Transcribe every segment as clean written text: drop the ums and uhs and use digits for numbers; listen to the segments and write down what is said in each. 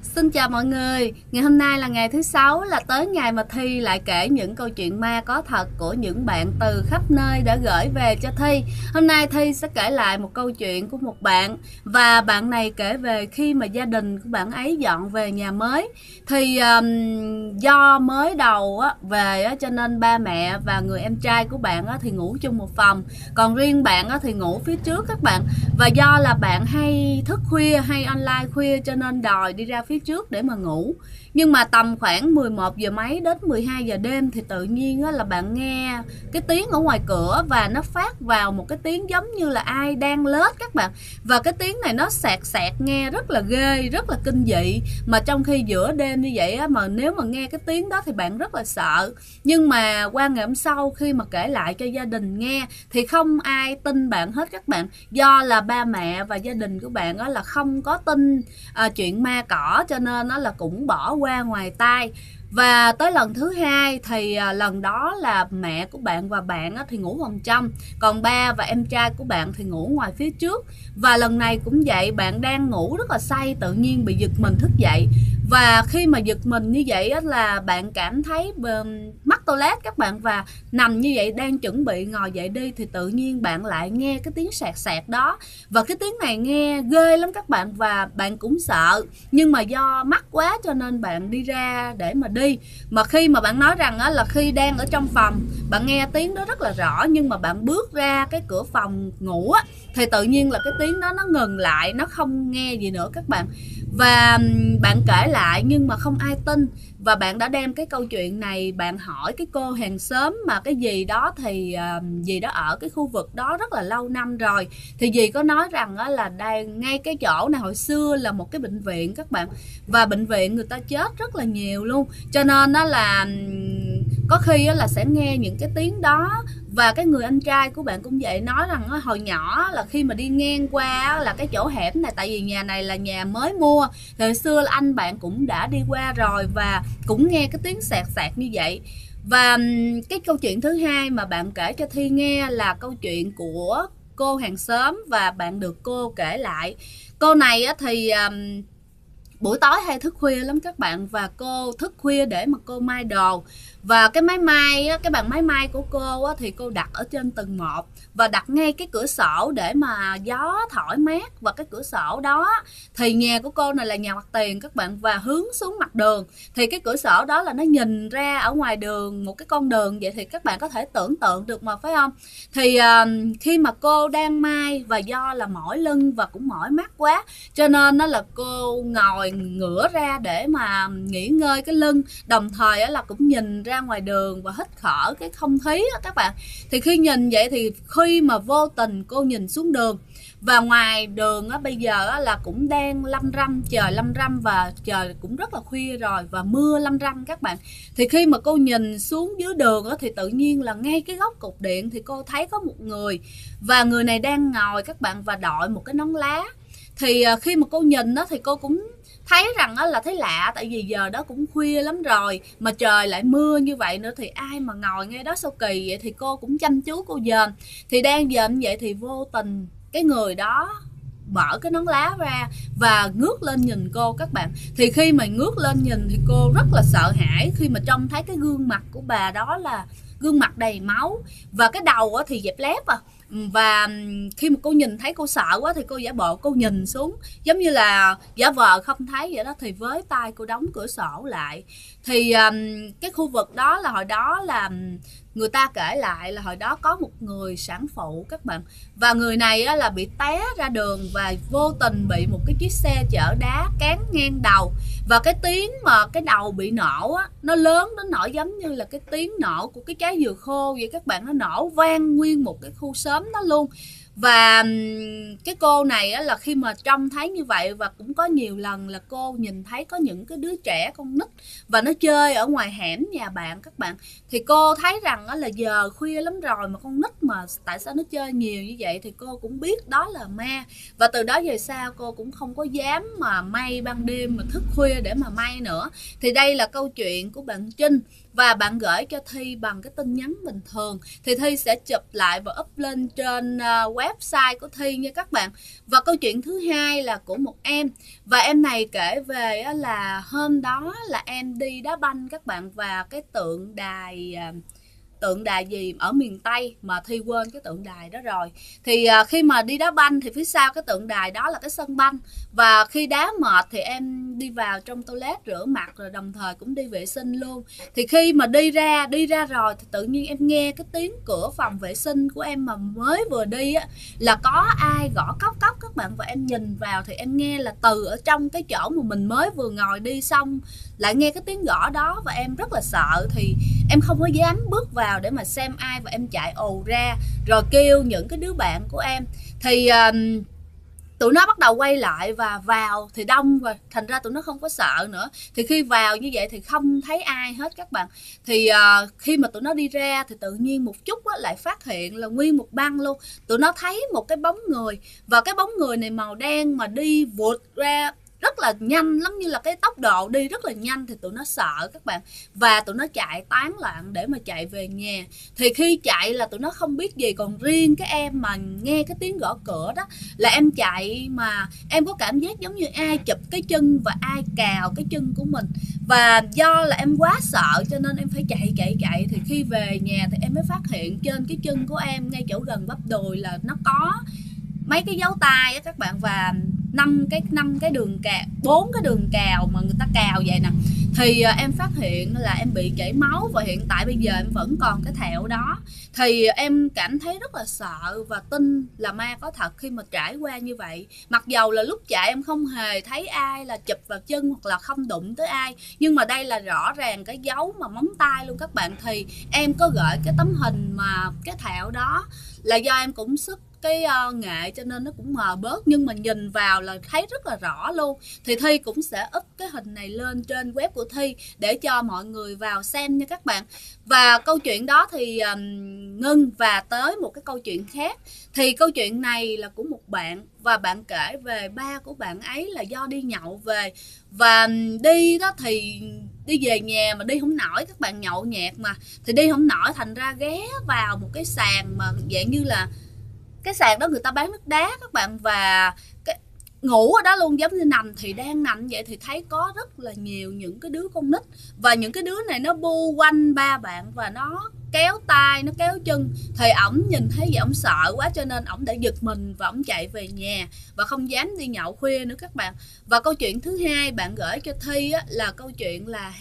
Xin chào mọi người, ngày hôm nay là ngày thứ sáu, là tới ngày mà Thi lại kể những câu chuyện ma có thật của những bạn từ khắp nơi đã gửi về cho Thi. Hôm nay Thi sẽ kể lại một câu chuyện của một bạn, và bạn này kể về khi mà gia đình của bạn ấy dọn về nhà mới. Thì do mới đầu về cho nên ba mẹ và người em trai của bạn thì ngủ chung một phòng, còn riêng bạn thì ngủ phía trước các bạn. Và do là bạn hay thức khuya, hay online khuya, cho nên đòi đi ra phía trước để mà ngủ. Nhưng mà tầm khoảng 11 giờ mấy đến 12 giờ đêm thì tự nhiên là bạn nghe cái tiếng ở ngoài cửa, và nó phát vào một cái tiếng giống như là ai đang lết các bạn. Và cái tiếng này nó sạt sạt, nghe rất là ghê, rất là kinh dị. Mà trong khi giữa đêm như vậy mà nếu mà nghe cái tiếng đó thì bạn rất là sợ. Nhưng mà qua ngày hôm sau khi mà kể lại cho gia đình nghe thì không ai tin bạn hết các bạn. Do là ba mẹ và gia đình của bạn là không có tin chuyện ma cỏ, cho nên là cũng bỏ qua ngoài tai. Và tới lần thứ hai thì lần đó là mẹ của bạn và bạn thì ngủ phòng trong, còn ba và em trai của bạn thì ngủ ngoài phía trước. Và lần này cũng vậy, bạn đang ngủ rất là say, tự nhiên bị giật mình thức dậy. Và khi mà giật mình như vậy là bạn cảm thấy mắc toilet các bạn, và nằm như vậy đang chuẩn bị ngồi dậy đi thì tự nhiên bạn lại nghe cái tiếng sạt sạt đó. Và cái tiếng này nghe ghê lắm các bạn, và bạn cũng sợ, nhưng mà do mắc quá cho nên bạn đi ra để mà đi. Mà khi mà bạn nói rằng là khi đang ở trong phòng bạn nghe tiếng đó rất là rõ, nhưng mà bạn bước ra cái cửa phòng ngủ thì tự nhiên là cái tiếng đó nó ngừng lại, nó không nghe gì nữa các bạn. Và bạn kể lại nhưng mà không ai tin. Và bạn đã đem cái câu chuyện này bạn hỏi cái cô hàng xóm mà cái dì đó, thì dì đó ở cái khu vực đó rất là lâu năm rồi. Thì dì có nói rằng là đây, ngay cái chỗ này hồi xưa là một cái bệnh viện các bạn, và bệnh viện người ta chết rất là nhiều luôn, cho nên là có khi là sẽ nghe những cái tiếng đó. Và cái người anh trai của bạn cũng vậy, nói rằng hồi nhỏ là khi mà đi ngang qua là cái chỗ hẻm này, tại vì nhà này là nhà mới mua, thì hồi xưa là anh bạn cũng đã đi qua rồi và cũng nghe cái tiếng sạt sạt như vậy. Và cái câu chuyện thứ hai mà bạn kể cho Thi nghe là câu chuyện của cô hàng xóm, và bạn được cô kể lại. Cô này thì buổi tối hay thức khuya lắm các bạn, và cô thức khuya để mà cô may đồ. Và cái máy may cái bàn máy may của cô thì cô đặt ở trên tầng 1 và đặt ngay cái cửa sổ để mà gió thổi mát. Và cái cửa sổ đó thì nhà của cô này là nhà mặt tiền các bạn, và hướng xuống mặt đường, thì cái cửa sổ đó là nó nhìn ra ở ngoài đường, một cái con đường vậy, thì các bạn có thể tưởng tượng được mà, phải không? Thì khi mà cô đang may, và do là mỏi lưng và cũng mỏi mắt quá, cho nên nó là cô ngồi ngửa ra để mà nghỉ ngơi cái lưng, đồng thời là cũng nhìn ra ngoài đường và hít thở cái không khí các bạn. Thì khi nhìn vậy thì khi mà vô tình cô nhìn xuống đường, và ngoài đường bây giờ là cũng đang lâm râm, trời lâm râm, và trời cũng rất là khuya rồi, và mưa lâm râm các bạn. Thì khi mà cô nhìn xuống dưới đường thì tự nhiên là ngay cái góc cột điện thì cô thấy có một người, và người này đang ngồi các bạn, và đội một cái nón lá. Thì khi mà cô nhìn thì cô cũng thấy rằng là thấy lạ, tại vì giờ đó cũng khuya lắm rồi mà trời lại mưa như vậy nữa, thì ai mà ngồi ngay đó sao kỳ vậy. Thì cô cũng chăm chú cô dòm, thì đang dòm vậy thì vô tình cái người đó mở cái nón lá ra và ngước lên nhìn cô các bạn. Thì khi mà ngước lên nhìn thì cô rất là sợ hãi, khi mà trông thấy cái gương mặt của bà đó là gương mặt đầy máu, và cái đầu thì dẹp lép Và khi mà cô nhìn thấy cô sợ quá thì cô giả bộ cô nhìn xuống, giống như là giả vờ không thấy vậy đó, thì với tay cô đóng cửa sổ lại. Thì cái khu vực đó là hồi đó là người ta kể lại là hồi đó có một người sản phụ các bạn, và người này là bị té ra đường và vô tình bị một cái chiếc xe chở đá cán ngang đầu. Và cái tiếng mà cái đầu bị nổ nó lớn đến nỗi giống như là cái tiếng nổ của cái trái dừa khô vậy các bạn, nó nổ vang nguyên một cái khu xóm đó luôn. Và cái cô này là khi mà trông thấy như vậy, và cũng có nhiều lần là cô nhìn thấy có những cái đứa trẻ con nít và nó chơi ở ngoài hẻm nhà bạn các bạn, thì cô thấy rằng là giờ khuya lắm rồi mà con nít mà tại sao nó chơi nhiều như vậy, thì cô cũng biết đó là ma. Và từ đó về sau cô cũng không có dám mà may ban đêm mà thức khuya để mà may nữa. Thì đây là câu chuyện của bạn Trinh, và bạn gửi cho Thi bằng cái tin nhắn bình thường, thì Thi sẽ chụp lại và up lên trên website của Thi nha các bạn. Và câu chuyện thứ hai là của một em, và em này kể về là hôm đó là em đi đá banh các bạn, và cái tượng đài gì ở miền Tây mà Thi quên cái tượng đài đó rồi. Thì khi mà đi đá banh thì phía sau cái tượng đài đó là cái sân banh, và khi đá mệt thì em đi vào trong toilet rửa mặt, rồi đồng thời cũng đi vệ sinh luôn. Thì khi mà đi ra rồi thì tự nhiên em nghe cái tiếng cửa phòng vệ sinh của em mà mới vừa đi á, là có ai gõ cốc cốc các bạn. Và em nhìn vào thì em nghe là từ ở trong cái chỗ mà mình mới vừa ngồi đi xong lại nghe cái tiếng gõ đó, và em rất là sợ. Thì em không có dám bước vào để mà xem ai, và em chạy ồ ra rồi kêu những cái đứa bạn của em. Thì tụi nó bắt đầu quay lại và vào thì đông rồi, thành ra tụi nó không có sợ nữa. Thì khi vào như vậy thì không thấy ai hết các bạn. Thì khi mà tụi nó đi ra thì tự nhiên một chút lại phát hiện là nguyên một băng luôn. Tụi nó thấy một cái bóng người, và cái bóng người này màu đen mà đi vụt ra rất là nhanh lắm, như là cái tốc độ đi rất là nhanh. Thì tụi nó sợ các bạn, và tụi nó chạy tán loạn để mà chạy về nhà. Thì khi chạy là tụi nó không biết gì, còn riêng cái em mà nghe cái tiếng gõ cửa đó là em chạy mà em có cảm giác giống như ai chụp cái chân và ai cào cái chân của mình. Và do là em quá sợ cho nên em phải chạy. Thì khi về nhà thì em mới phát hiện trên cái chân của em, ngay chỗ gần bắp đùi, là nó có mấy cái dấu tay á các bạn, và 4 cái đường cào mà người ta cào vậy nè. Thì em phát hiện là em bị chảy máu, và hiện tại bây giờ em vẫn còn cái thẹo đó. Thì em cảm thấy rất là sợ và tin là ma có thật khi mà trải qua như vậy. Mặc dầu là lúc chạy em không hề thấy ai là chụp vào chân hoặc là không đụng tới ai, nhưng mà đây là rõ ràng cái dấu mà móng tay luôn các bạn. Thì em có gửi cái tấm hình mà cái thẹo đó, là do em cũng sức cái nghệ cho nên nó cũng mờ bớt, nhưng mà nhìn vào là thấy rất là rõ luôn. Thì Thi cũng sẽ up cái hình này lên trên web của Thi để cho mọi người vào xem nha các bạn. Và câu chuyện đó thì ngưng, và tới một cái câu chuyện khác. Thì câu chuyện này là của một bạn, và bạn kể về ba của bạn ấy là do đi nhậu về, và đi đó thì đi về nhà mà đi không nổi các bạn, nhậu nhẹt mà, thì đi không nổi, thành ra ghé vào một cái sàn mà dạng như là cái sàn đó người ta bán nước đá các bạn, và ngủ ở đó luôn, giống như nằm. Thì đang nằm vậy thì thấy có rất là nhiều những cái đứa con nít, và những cái đứa này nó bu quanh ba bạn và nó kéo tay, nó kéo chân. Thì ổng nhìn thấy vậy ổng sợ quá, cho nên ổng đã giật mình và ổng chạy về nhà và không dám đi nhậu khuya nữa các bạn. Và câu chuyện thứ hai bạn gửi cho Thi á, là câu chuyện là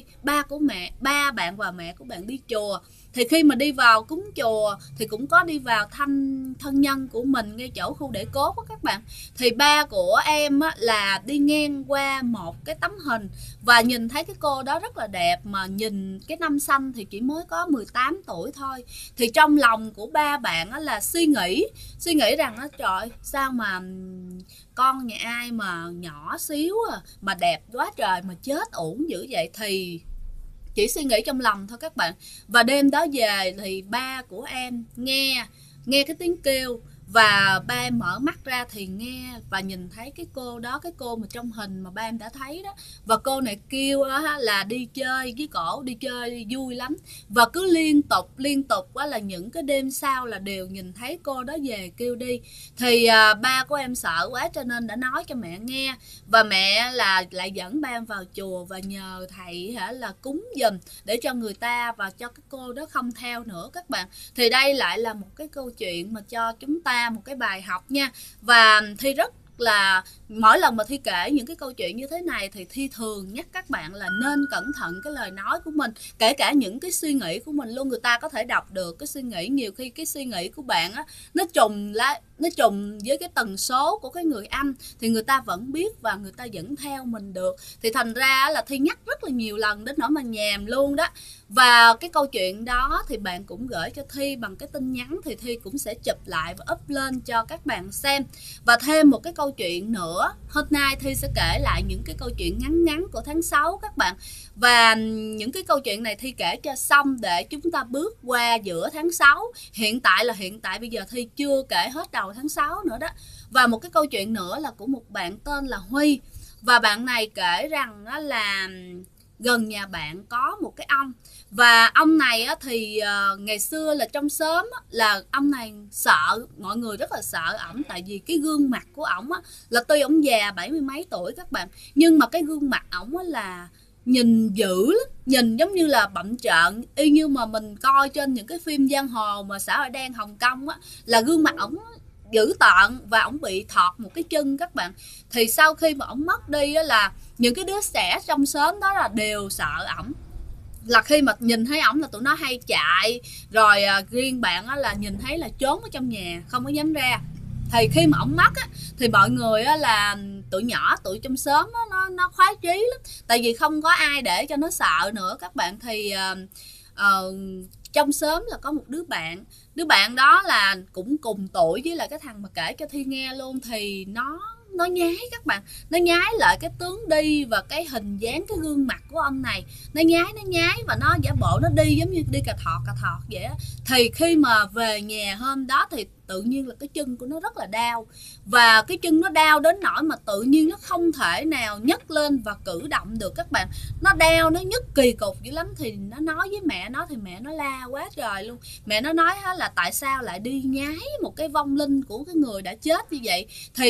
ba bạn và mẹ của bạn đi chùa. Thì khi mà đi vào cúng chùa thì cũng có đi vào thăm thân nhân của mình ngay chỗ khu để cốt đó các bạn. Thì ba của em á, là đi ngang qua một cái tấm hình và nhìn thấy cái cô đó rất là đẹp, mà nhìn cái năm xanh thì chỉ mới có 18 tuổi thôi. Thì trong lòng của ba bạn á, là suy nghĩ rằng á, trời sao mà con nhà ai mà nhỏ xíu mà đẹp quá trời mà chết uổng dữ vậy. Thì chỉ suy nghĩ trong lòng thôi các bạn. Và đêm đó về thì ba của em nghe cái tiếng kêu, và ba em mở mắt ra thì nghe và nhìn thấy cái cô đó, cái cô mà trong hình mà ba em đã thấy đó. Và cô này kêu đó là đi chơi với cổ, đi chơi vui lắm, và cứ liên tục quá là những cái đêm sau là đều nhìn thấy cô đó về kêu đi. Thì ba của em sợ quá cho nên đã nói cho mẹ nghe, và mẹ là lại dẫn ba em vào chùa và nhờ thầy là cúng giùm để cho người ta và cho cái cô đó không theo nữa các bạn. Thì đây lại là một cái câu chuyện mà cho chúng ta một cái bài học nha. Và Thi rất là mỗi lần mà Thi kể những cái câu chuyện như thế này thì Thi thường nhắc các bạn là nên cẩn thận cái lời nói của mình, kể cả những cái suy nghĩ của mình luôn. Người ta có thể đọc được cái suy nghĩ, nhiều khi cái suy nghĩ của bạn á nó nó trùng với cái tần số của cái người anh thì người ta vẫn biết và người ta vẫn theo mình được. Thì thành ra là Thi nhắc rất là nhiều lần đến nỗi mà nhàm luôn đó. Và cái câu chuyện đó thì bạn cũng gửi cho Thi bằng cái tin nhắn, thì Thi cũng sẽ chụp lại và up lên cho các bạn xem. Và thêm một cái câu chuyện nữa, hôm nay Thi sẽ kể lại những cái câu chuyện ngắn ngắn của tháng 6 các bạn. Và những cái câu chuyện này Thi kể cho xong để chúng ta bước qua giữa tháng 6. Hiện tại bây giờ Thi chưa kể hết đầu tháng 6 nữa đó. Và một cái câu chuyện nữa là của một bạn tên là Huy. Và bạn này kể rằng là gần nhà bạn có một cái ông. Và ông này thì ngày xưa là trong xóm là ông này sợ, mọi người rất là sợ ổng. Tại vì cái gương mặt của ổng là tuy ổng già 70 mấy tuổi các bạn, nhưng mà cái gương mặt ổng là nhìn dữ lắm, nhìn giống như là bặm trợn, y như mà mình coi trên những cái phim giang hồ mà xã hội đen Hồng Kông là gương mặt ổng dữ tợn. Và ổng bị thọt một cái chân các bạn. Thì sau khi mà ổng mất đi là những cái đứa trẻ trong xóm đó là đều sợ ổng, là khi mà nhìn thấy ổng là tụi nó hay chạy. Rồi riêng bạn là nhìn thấy là trốn ở trong nhà, không có dám ra. Thì khi mà ổng mất thì mọi người là tụi nhỏ, tụi trong xóm nó khoái chí lắm. Tại vì không có ai để cho nó sợ nữa các bạn. Thì trong xóm là có một đứa bạn đó là cũng cùng tuổi với lại cái thằng mà kể cho Thi nghe luôn. Thì nó nhái các bạn, nó nhái lại cái tướng đi và cái hình dáng, cái gương mặt của ông này. Nó nhái và nó giả bộ nó đi giống như đi cà thọt vậy á. Thì khi mà về nhà hôm đó thì tự nhiên là cái chân của nó rất là đau. Và cái chân nó đau đến nỗi mà tự nhiên nó không thể nào nhấc lên và cử động được các bạn. Nó đau, nó nhức kỳ cục dữ lắm. Thì nó nói với mẹ nó, thì mẹ nó la quá trời luôn. Mẹ nó nói là tại sao lại đi nhái một cái vong linh của cái người đã chết như vậy. Thì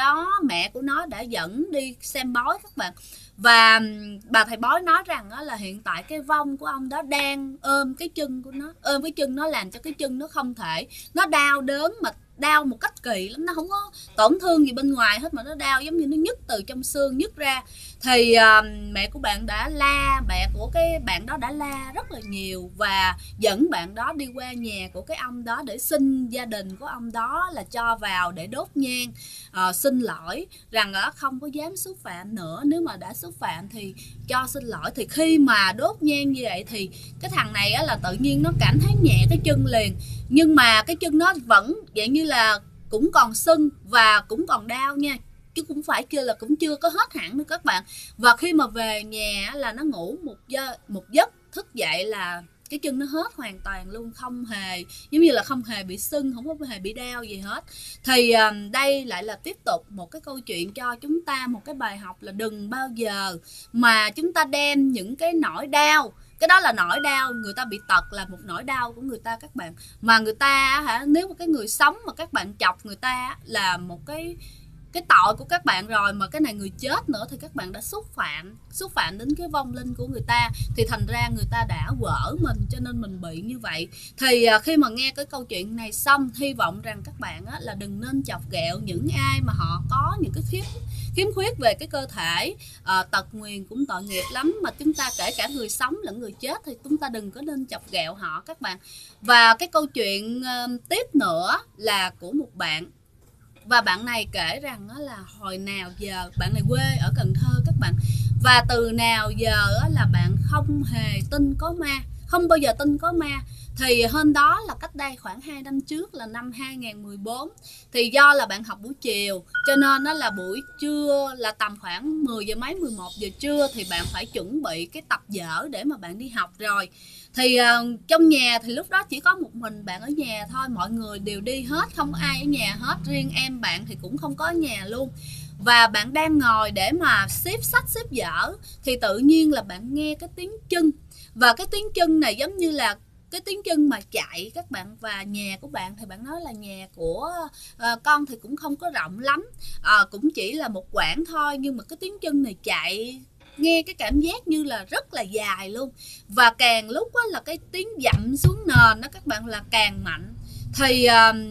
mẹ của nó đã dẫn đi xem bói các bạn. Và bà thầy bói nói rằng là hiện tại cái vong của ông đó đang ôm cái chân của nó, ôm cái chân nó, làm cho cái chân nó không thể, nó đau đớn mà đau một cách kỳ lắm. Nó không có tổn thương gì bên ngoài hết mà nó đau giống như nó nhức từ trong xương nhức ra. Thì mẹ của bạn đã la, mẹ của cái bạn đó đã la rất là nhiều và dẫn bạn đó đi qua nhà của cái ông đó để xin gia đình của ông đó là cho vào để đốt nhang, xin lỗi rằng không có dám xúc phạm nữa, nếu mà đã xúc phạm thì cho xin lỗi. Thì khi mà đốt nhang như vậy thì cái thằng này là tự nhiên nó cảm thấy nhẹ cái chân liền, nhưng mà cái chân nó vẫn vậy như là cũng còn sưng và cũng còn đau nha, chứ cũng phải kêu là cũng chưa có hết hẳn nữa các bạn. Và khi mà về nhà là nó ngủ một giấc thức dậy là cái chân nó hết hoàn toàn luôn, không hề giống như là không hề bị sưng, không có hề bị đau gì hết. Thì đây lại là tiếp tục một cái câu chuyện cho chúng ta một cái bài học là đừng bao giờ mà chúng ta đem những cái nỗi đau, cái đó là nỗi đau, người ta bị tật là một nỗi đau của người ta các bạn, mà người ta nếu mà cái người sống mà các bạn chọc người ta là một cái tội của các bạn rồi, mà cái này người chết nữa thì các bạn đã xúc phạm đến cái vong linh của người ta, thì thành ra người ta đã quở mình, cho nên mình bị như vậy. Thì khi mà nghe cái câu chuyện này xong, hy vọng rằng các bạn là đừng nên chọc ghẹo những ai mà họ có những cái khiếm khuyết về cái cơ thể. Tật nguyền cũng tội nghiệp lắm, mà chúng ta kể cả người sống lẫn người chết thì chúng ta đừng có nên chọc ghẹo họ các bạn. Và cái câu chuyện tiếp nữa là của một bạn, và bạn này kể rằng là hồi nào giờ, bạn này quê ở Cần Thơ các bạn, và từ nào giờ là bạn không hề tin có ma, không bao giờ tin có ma. Thì hôm đó là cách đây khoảng 2 năm trước, là năm 2014. Thì do là bạn học buổi chiều cho nên nó là buổi trưa là tầm khoảng 10 giờ mấy 11 giờ trưa thì bạn phải chuẩn bị cái tập vở để mà bạn đi học rồi. Thì trong nhà thì lúc đó chỉ có một mình bạn ở nhà thôi, mọi người đều đi hết, không có ai ở nhà hết, riêng em bạn thì cũng không có ở nhà luôn. Và bạn đang ngồi để mà xếp sách xếp vở thì tự nhiên là bạn nghe cái tiếng chân, và cái tiếng chân này giống như là cái tiếng chân mà chạy các bạn. Và nhà của bạn thì bạn nói là nhà của con thì cũng không có rộng lắm, cũng chỉ là một quãng thôi, nhưng mà cái tiếng chân này chạy nghe cái cảm giác như là rất là dài luôn. Và càng lúc là cái tiếng dậm xuống nền đó các bạn là càng mạnh. Thì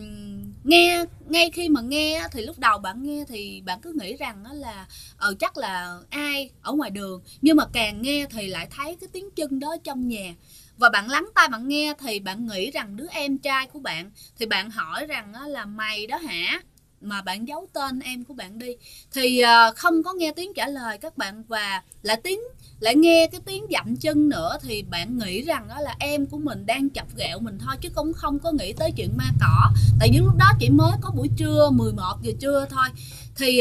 nghe, ngay khi mà nghe thì lúc đầu bạn nghe thì bạn cứ nghĩ rằng là chắc là ai ở ngoài đường, nhưng mà càng nghe thì lại thấy cái tiếng chân đó trong nhà. và bạn lắng tai bạn nghe thì bạn nghĩ rằng đứa em trai của bạn, thì bạn hỏi rằng là mày đó hả, mà bạn giấu tên em của bạn đi, thì không có nghe tiếng trả lời các bạn, và lại nghe cái tiếng dậm chân nữa, thì bạn nghĩ rằng đó là em của mình đang chọc ghẹo mình thôi, chứ cũng không có nghĩ tới chuyện ma cỏ. Tại vì lúc đó chỉ mới có buổi trưa 11 giờ trưa thôi. Thì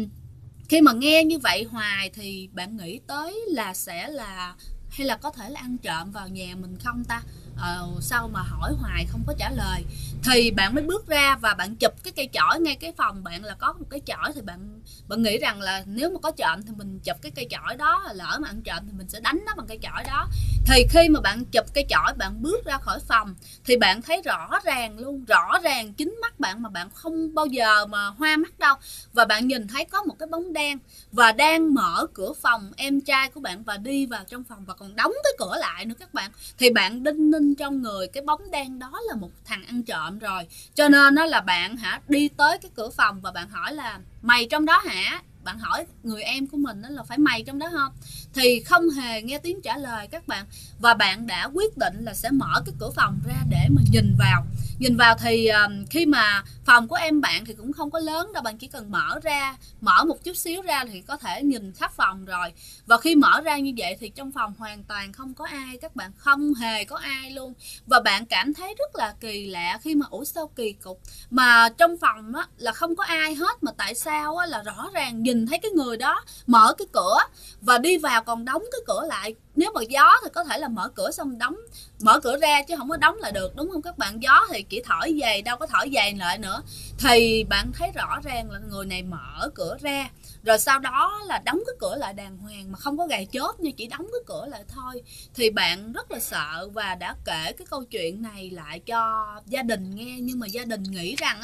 khi mà nghe như vậy hoài thì bạn nghĩ tới là sẽ là, hay là có thể là ăn trộm vào nhà mình không ta? Sao mà hỏi hoài không có trả lời, thì bạn mới bước ra và bạn chụp cái cây chổi. Ngay cái phòng bạn là có một cái chổi, thì bạn nghĩ rằng là nếu mà có trộm thì mình chụp cái cây chổi đó, lỡ mà ăn trộm thì mình sẽ đánh nó bằng cây chổi đó. Thì khi mà bạn chụp cây chổi, bạn bước ra khỏi phòng thì bạn thấy rõ ràng luôn, rõ ràng chính mắt bạn mà bạn không bao giờ mà hoa mắt đâu, và bạn nhìn thấy có một cái bóng đen và đang mở cửa phòng em trai của bạn và đi vào trong phòng, và còn đóng cái cửa lại nữa các bạn. Thì bạn đinh ninh trong người cái bóng đen đó là một thằng ăn trộm rồi, cho nên nó là bạn đi tới cái cửa phòng và bạn hỏi là mày trong đó hả, bạn hỏi người em của mình đó là phải mày trong đó không, thì không hề nghe tiếng trả lời các bạn. Và bạn đã quyết định là sẽ mở cái cửa phòng ra để mà nhìn vào thì khi mà phòng của em bạn thì cũng không có lớn đâu, bạn chỉ cần mở một chút xíu ra thì có thể nhìn khắp phòng rồi. Và khi mở ra như vậy thì trong phòng hoàn toàn không có ai các bạn, không hề có ai luôn. Và bạn cảm thấy rất là kỳ lạ khi mà sao kỳ cục mà trong phòng á là không có ai hết, mà tại sao á là rõ ràng nhìn thấy cái người đó mở cái cửa và đi vào còn đóng cái cửa lại. Nếu mà gió thì có thể là mở cửa xong mở cửa ra chứ không có đóng lại được, đúng không các bạn? Gió thì chỉ thổi về, đâu có thổi về lại nữa. Thì bạn thấy rõ ràng là người này mở cửa ra rồi sau đó là đóng cái cửa lại đàng hoàng mà không có gài chốt nha, chỉ đóng cái cửa lại thôi. Thì bạn rất là sợ và đã kể cái câu chuyện này lại cho gia đình nghe, nhưng mà gia đình nghĩ rằng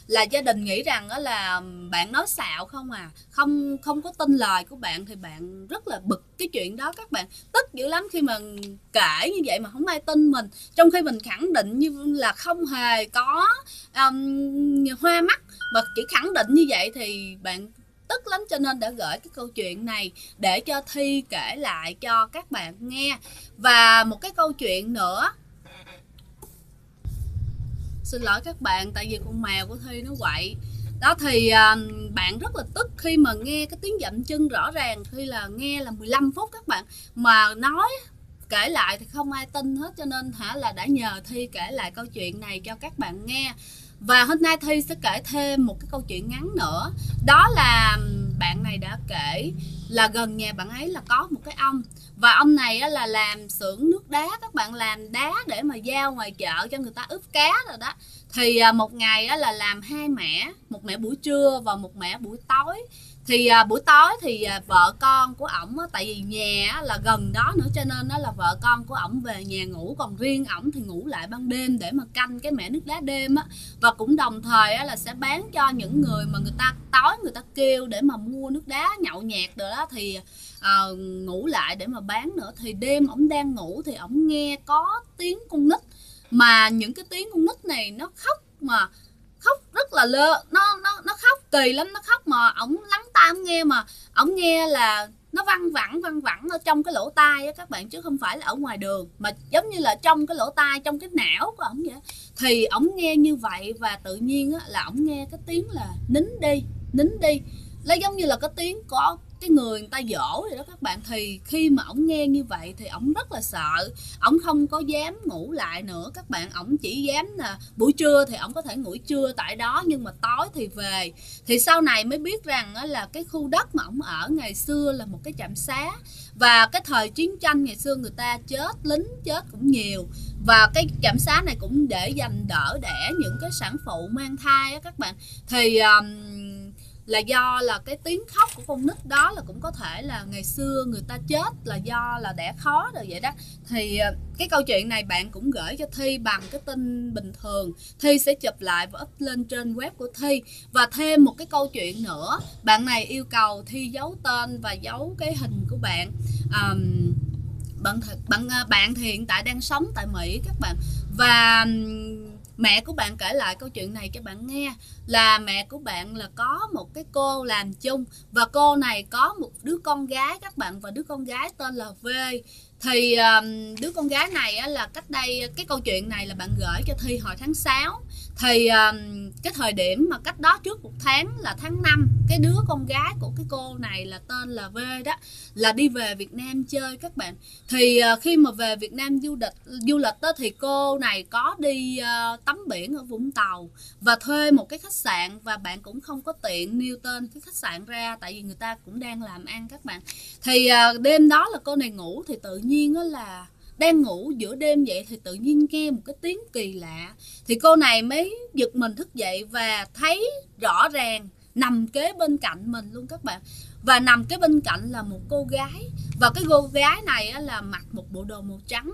là bạn nói xạo không à, không có tin lời của bạn. Thì bạn rất là bực cái chuyện đó các bạn, tức dữ lắm khi mà kể như vậy mà không ai tin mình, trong khi mình khẳng định như là không hề có hoa mắt, mà chỉ khẳng định như vậy thì bạn tức lắm, cho nên đã gửi cái câu chuyện này để cho Thi kể lại cho các bạn nghe. Và một cái câu chuyện nữa, xin lỗi các bạn, tại vì con mèo của Thi nó quậy đó. Thì bạn rất là tức khi mà nghe cái tiếng dậm chân rõ ràng, khi là nghe là 15 phút các bạn, mà nói kể lại thì không ai tin hết, cho nên là đã nhờ Thi kể lại câu chuyện này cho các bạn nghe. Và hôm nay Thi sẽ kể thêm một cái câu chuyện ngắn nữa, đó là bạn này đã kể là gần nhà bạn ấy là có một cái ông, và ông này là làm xưởng nước đá các bạn, làm đá để mà giao ngoài chợ cho người ta ướp cá rồi đó. Thì một ngày là làm hai mẻ, một mẻ buổi trưa và một mẻ buổi tối. Thì buổi tối thì vợ con của ổng, tại vì nhà là gần đó nữa, cho nên là vợ con của ổng về nhà ngủ, còn riêng ổng thì ngủ lại ban đêm để mà canh cái mẻ nước đá đêm á. Và cũng đồng thời là sẽ bán cho những người mà người ta tối người ta kêu để mà mua nước đá nhậu nhẹt rồi đó, thì ngủ lại để mà bán nữa. Thì đêm ổng đang ngủ thì ổng nghe có tiếng con nít, mà những cái tiếng con nít này nó khóc, mà khóc rất là nó khóc kỳ lắm, nó khóc mà ổng lắng tai ổng nghe, mà ổng nghe là nó văng vẳng ở trong cái lỗ tai á các bạn, chứ không phải là ở ngoài đường, mà giống như là trong cái lỗ tai, trong cái não của ổng vậy. Thì ổng nghe như vậy và tự nhiên là ổng nghe cái tiếng là nín đi, lấy giống như là cái tiếng có cái người ta dỗ rồi đó các bạn. Thì khi mà ổng nghe như vậy thì ổng rất là sợ, ổng không có dám ngủ lại nữa các bạn. Ổng chỉ dám là buổi trưa thì ổng có thể ngủ trưa tại đó, nhưng mà tối thì về. Thì sau này mới biết rằng là cái khu đất mà ổng ở ngày xưa là một cái trạm xá, và cái thời chiến tranh ngày xưa người ta lính chết cũng nhiều, và cái trạm xá này cũng để dành đỡ đẻ những cái sản phụ mang thai á các bạn. Thì là do là cái tiếng khóc của con nít đó là cũng có thể là ngày xưa người ta chết là do là đẻ khó rồi vậy đó. Thì cái câu chuyện này bạn cũng gửi cho Thi bằng cái tin bình thường, Thi sẽ chụp lại và up lên trên web của Thi. Và thêm một cái câu chuyện nữa, bạn này yêu cầu Thi giấu tên và giấu cái hình của bạn. Bạn thì hiện tại đang sống tại Mỹ các bạn, và mẹ của bạn kể lại câu chuyện này cho bạn nghe. Là mẹ của bạn là có một cái cô làm chung, và cô này có một đứa con gái các bạn, và đứa con gái tên là V. Thì đứa con gái này á, là cách đây, cái câu chuyện này là bạn gửi cho Thi hồi tháng 6. Thì cái thời điểm mà cách đó trước một tháng là tháng 5, cái đứa con gái của cái cô này là tên là V đó, là đi về Việt Nam chơi các bạn. Thì khi mà về Việt Nam du lịch đó, thì cô này có đi tắm biển ở Vũng Tàu và thuê một cái khách sạn, và bạn cũng không có tiện nêu tên cái khách sạn ra tại vì người ta cũng đang làm ăn các bạn. Thì đêm đó là cô này ngủ, thì tự nhiên đó là đang ngủ giữa đêm vậy thì tự nhiên nghe một cái tiếng kỳ lạ. Thì cô này mới giật mình thức dậy và thấy rõ ràng nằm kế bên cạnh mình luôn các bạn. Và nằm kế bên cạnh là một cô gái. Và cái cô gái này là mặc một bộ đồ màu trắng,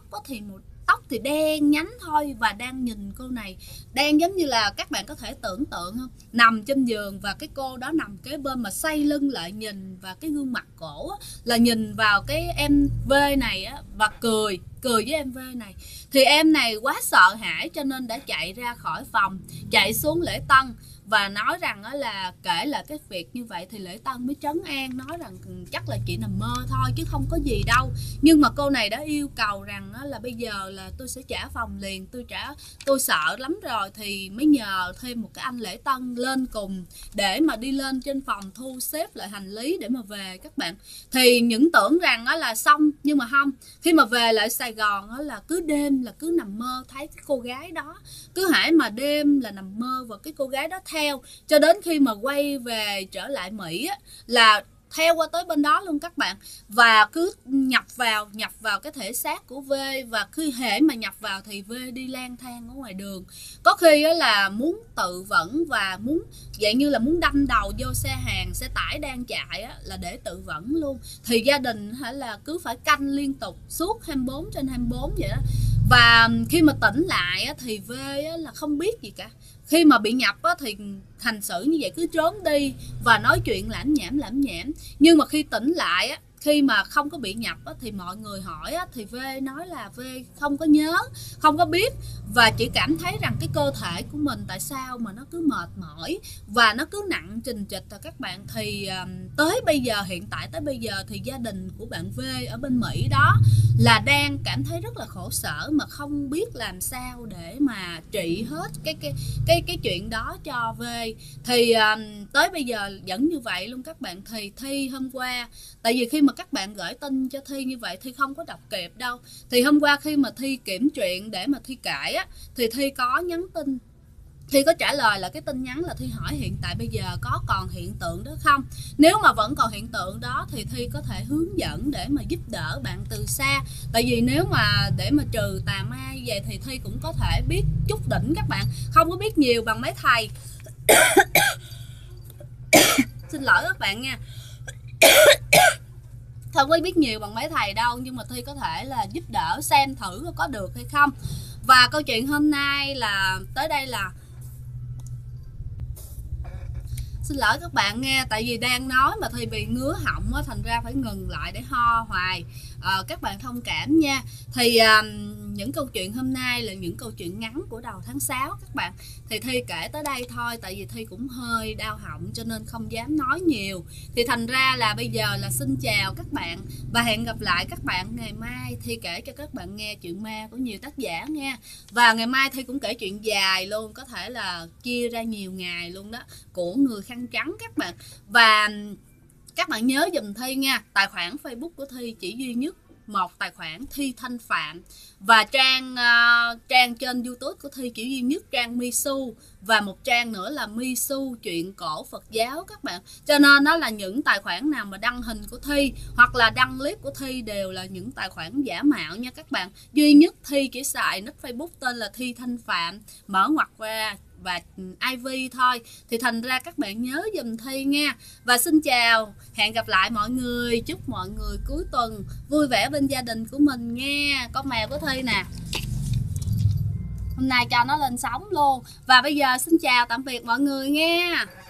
tóc thì đen nhánh thôi, và đang nhìn cô này, đang giống như là các bạn có thể tưởng tượng không, nằm trên giường và cái cô đó nằm kế bên mà xoay lưng lại nhìn, và cái gương mặt cổ là nhìn vào cái em V này và cười với em V này. Thì em này quá sợ hãi cho nên đã chạy ra khỏi phòng, chạy xuống lễ tân và nói rằng là kể lại cái việc như vậy. Thì lễ tân mới trấn an, nói rằng chắc là chị nằm mơ thôi chứ không có gì đâu. Nhưng mà cô này đã yêu cầu rằng là bây giờ là tôi sẽ trả phòng liền, tôi sợ lắm rồi. Thì mới nhờ thêm một cái anh lễ tân lên cùng để mà đi lên trên phòng thu xếp lại hành lý để mà về các bạn. Thì những tưởng rằng là xong, nhưng mà không. Khi mà về lại Sài Gòn là cứ đêm là cứ nằm mơ thấy cái cô gái đó, cứ hễ mà đêm là nằm mơ và cái cô gái đó theo, cho đến khi mà quay về trở lại Mỹ là theo qua tới bên đó luôn các bạn. Và cứ nhập vào cái thể xác của V, và khi hễ mà nhập vào thì V đi lang thang ở ngoài đường, có khi là muốn tự vẫn và muốn dạng như là muốn đâm đầu vô xe hàng, xe tải đang chạy là để tự vẫn luôn. Thì gia đình là cứ phải canh liên tục suốt 24/24 vậy đó. Và khi mà tỉnh lại thì V là không biết gì cả. Khi mà bị nhập thì hành xử như vậy, cứ trốn đi và nói chuyện lảm nhảm. Nhưng mà khi tỉnh lại khi mà không có bị nhập thì mọi người hỏi thì V nói là V không có nhớ, không có biết, và chỉ cảm thấy rằng cái cơ thể của mình tại sao mà nó cứ mệt mỏi và nó cứ nặng trình trịch các bạn. Thì hiện tại tới bây giờ thì gia đình của bạn V ở bên Mỹ đó là đang cảm thấy rất là khổ sở, mà không biết làm sao để mà trị hết cái chuyện đó cho V. Thì tới bây giờ vẫn như vậy luôn các bạn. Thì Thi hôm qua, tại vì khi mà các bạn gửi tin cho Thi như vậy Thi không có đọc kịp đâu, thì hôm qua khi mà Thi kiểm chuyện để mà Thi kể thì Thi có nhắn tin, Thi có trả lời là cái tin nhắn là Thi hỏi hiện tại bây giờ có còn hiện tượng đó không. Nếu mà vẫn còn hiện tượng đó thì Thi có thể hướng dẫn để mà giúp đỡ bạn từ xa. Tại vì nếu mà để mà trừ tà ma về thì Thi cũng có thể biết chút đỉnh các bạn, không có biết nhiều bằng mấy thầy. Xin lỗi các bạn nha. Không có biết nhiều bằng mấy thầy đâu, nhưng mà Thi có thể là giúp đỡ xem thử có được hay không. Và câu chuyện hôm nay là tới đây là xin lỗi các bạn nghe, tại vì đang nói mà Thi bị ngứa họng thành ra phải ngừng lại để ho hoài. Các bạn thông cảm nha. Thì những câu chuyện hôm nay là những câu chuyện ngắn của đầu tháng 6 các bạn. Thì Thi kể tới đây thôi, tại vì Thi cũng hơi đau họng cho nên không dám nói nhiều. Thì thành ra là bây giờ là xin chào các bạn và hẹn gặp lại các bạn ngày mai. Thi kể cho các bạn nghe chuyện ma của nhiều tác giả nha. Và ngày mai Thi cũng kể chuyện dài luôn, có thể là chia ra nhiều ngày luôn đó, của người khăn trắng các bạn. Và các bạn nhớ giùm Thi nha, tài khoản Facebook của Thi chỉ duy nhất một tài khoản Thi Thanh Phạm, và trang trên YouTube của Thi chỉ duy nhất trang Misu, và một trang nữa là Misu chuyện cổ Phật giáo các bạn. Cho nên nó là những tài khoản nào mà đăng hình của Thi hoặc là đăng clip của Thi đều là những tài khoản giả mạo nha các bạn. Duy nhất Thi chỉ xài nick Facebook tên là Thi Thanh Phạm, mở ngoặc ra và IV thôi. Thì thành ra các bạn nhớ giùm Thi nha. Và xin chào, hẹn gặp lại mọi người. Chúc mọi người cuối tuần vui vẻ bên gia đình của mình nha. Con mèo của Thi nè, hôm nay cho nó lên sóng luôn. Và bây giờ xin chào tạm biệt mọi người nha.